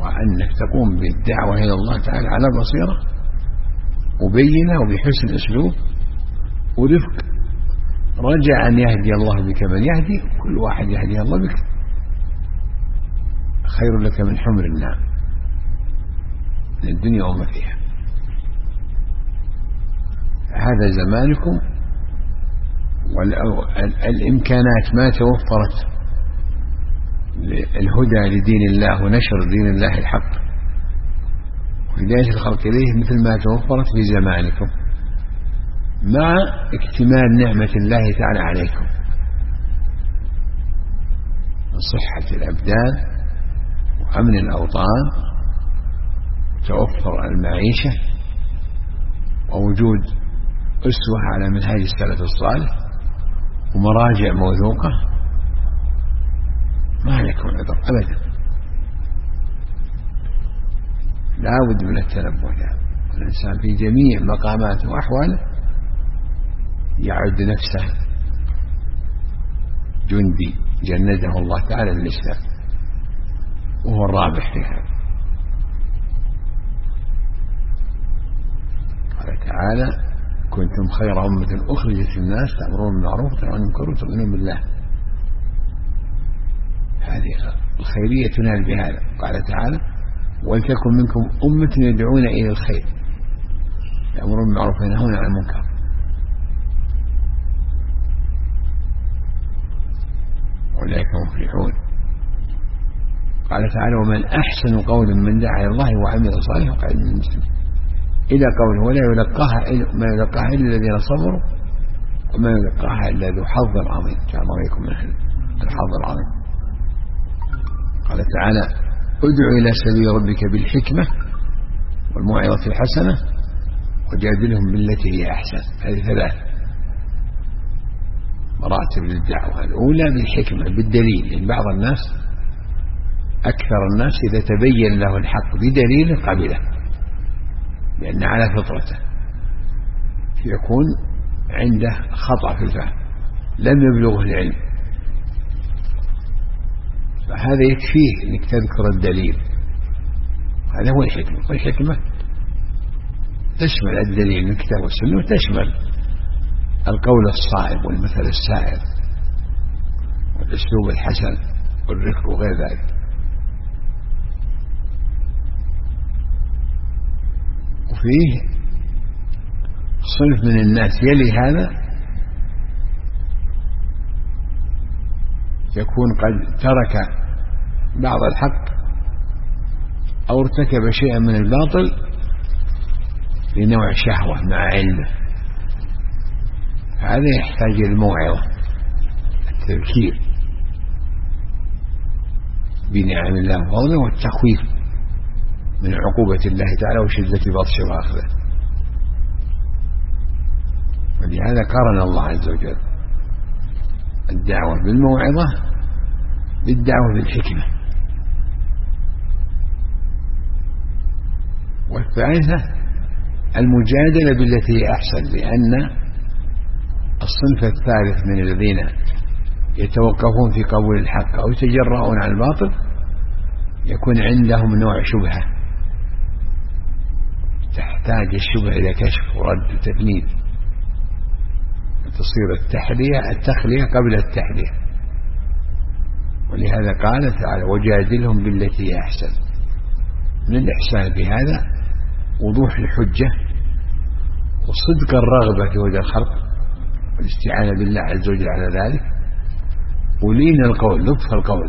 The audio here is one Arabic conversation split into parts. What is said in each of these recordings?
وأنك تقوم بالدعوة إلى الله تعالى على بصيرة وبينة وبحسن أسلوب ورفق، رجع أن يهدي الله بك من يهدي، كل واحد يهدي الله بك خير لك من حمر النعم، من الدنيا وما فيها. هذا زمانكم، والإمكانات ما توفرت الهدى لدين الله ونشر دين الله الحق وهداية الخلق إليه مثل ما توفرت في زمانكم، مع اكتمال نعمة الله تعالى عليكم من صحة الأبدان وأمن الأوطان وتوفر المعيشة ووجود أسوة على منهاج السلف الصالح ومراجع موثوقة، ما يكون عذر أبدا. لا بد من التنبه له، الإنسان في جميع مقاماته وأحواله يعد نفسه جندي جنده الله تعالى للإسلام، وهو الرابح في هذا. قال تعالى: كنتم خير أمة أخرجت للناس تأمرون بالمعروف وتنهون عن المنكر وتؤمنون بالله. هذه الخيرية تنال بهذا. قال تعالى: ولتكن منكم أمة يدعون إلى الخير يأمرون بالمعروف وينهون عن المنكر. أولئك مفلحون. قال تعالى: ومن أحسن قولا من دعا إلى الله وعمل صالحا وقعد من المسلمين، إلى قوله: ولا ما يلقاها إلا الذين صبروا وما يلقاها إلا ذو حظ عظيم. كان الله يكون من أهل الحظ العظيم. قال تعالى: ادع إلى سبيل ربك بالحكمة والموعظة الحسنة وجادلهم بالتي هي أحسن. هذه ثلاث مراتب للدعوة. الأولى بالحكمة بالدليل، لأن بعض الناس أكثر الناس إذا تبين له الحق بدليل قبله، لأن على فطرته يكون عنده خطأ في الفهم، لم يبلغه العلم، فهذا يكفيه أنك تذكر الدليل. هذا هو الحكمة. والحكمة تشمل الدليل من الكتاب والسنة، وتشمل القول الصائب والمثل السائر والأسلوب الحسن والرفق وغير ذلك. وفيه صنف من الناس يلي هذا يكون قد ترك بعض الحق أو ارتكب شيئا من الباطل لنوع شهوة مع علمه، هذا يحتاج إلى الموعظة، التذكير بنعم الله وفضله والتخويف من عقوبة الله تعالى وشدة بطشه وأخذه. ولهذا قارن الله عز وجل الدعوة بالموعظة بالدعوة بالحكمة. والثالثة المجادلة بالتي هي أحسن، لأن الصنف الثالث من الذين يتوقفون في قبول الحق أو يتجرؤون عن الباطل يكون عندهم نوع شبهة، تحتاج الشبهة إلى كشف ورد وتفنيد، تصير التخلية قبل التحلية. ولهذا قال تعالى: وجادلهم بالتي هي أحسن. من الإحسان بهذا وضوح الحجة وصدق الرغبة في هدى الخلق والاستعانة بالله عز وجل على ذلك، ولين القول لطف القول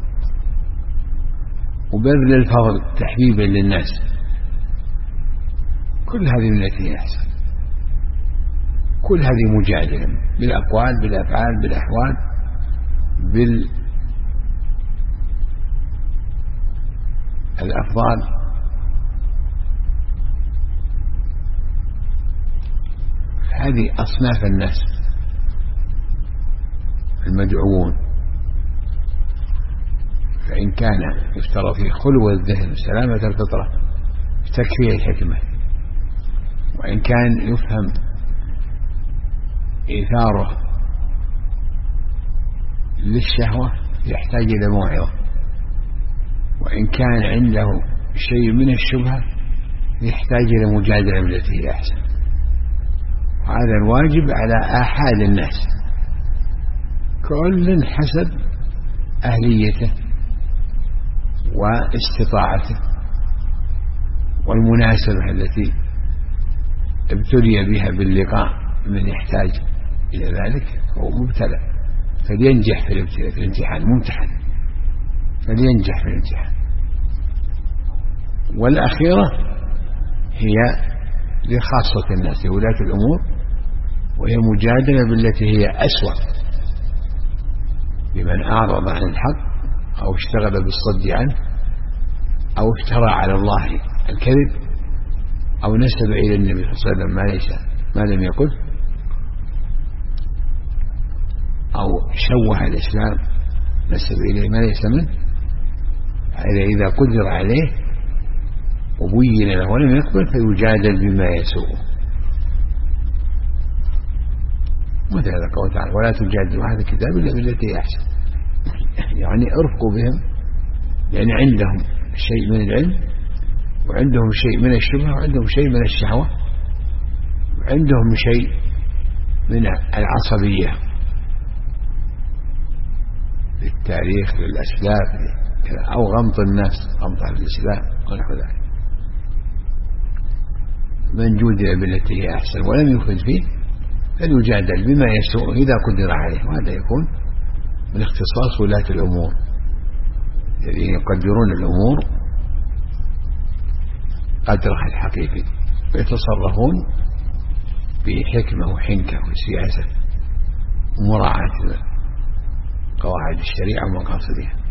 وبذل الفضل تحبيبا للناس. كل هذه من التي هي أحسن، كل هذه مجادلة بالأقوال بالأفعال بالأحوال بالأفضال. هذه أصناف الناس المدعوون، فإن كان يفترض في خلو الذهن سلامة الفطرة تكفيه الحكمة، وإن كان يفهم إيثاره للشهوة يحتاج إلى موعظة وإن كان عنده شيء من الشبهة يحتاج إلى مجادلة بالتي هي أحسن. هذا الواجب على آحاد الناس، كل حسب أهليته واستطاعته والمناسبة التي ابتلي بها باللقاء. من يحتاج إلى ذلك هو مبتلى، فلينجح في الامتحان، ممتحن فلينجح في الامتحان. والأخيرة هي لخاصة الناس لولاة الأمور، وهي مجادلة بالتي هي أسوأ لمن أعرض عن الحق أو اشتغل بالصد عنه أو افترى على الله الكذب أو نسب إلى النبي صلى الله عليه وسلم ما لم يقل، أو شوه الإسلام نسب إليه ما ليس منه. إذا قدر عليه وبين له ولم يقبل فيجادل بما يسوءه. مثل هذا قوله تعالى: ولا تجادلوا أهل الكتاب إلا بالتي هي أحسن. يعني ارفقوا بهم، لأن عندهم شيء من العلم وعندهم شيء من الشبهة وعندهم شيء من الشهوة وعندهم شيء من العصبية للتاريخ للأسلاف أو غمط الناس، غمط على الإسلام ونحو ذلك. من جودل بالتي هي أحسن ولم يفد فيه فليجادل بما يسوء إذا قدر عليه. وهذا يكون من اختصاص ولاة الأمور الذين يقدرون الأمور قدرها الحقيقي ويتصرفون بحكمة وحنكة وسياسة ومراعاة قواعد الشريعة ومقاصدها.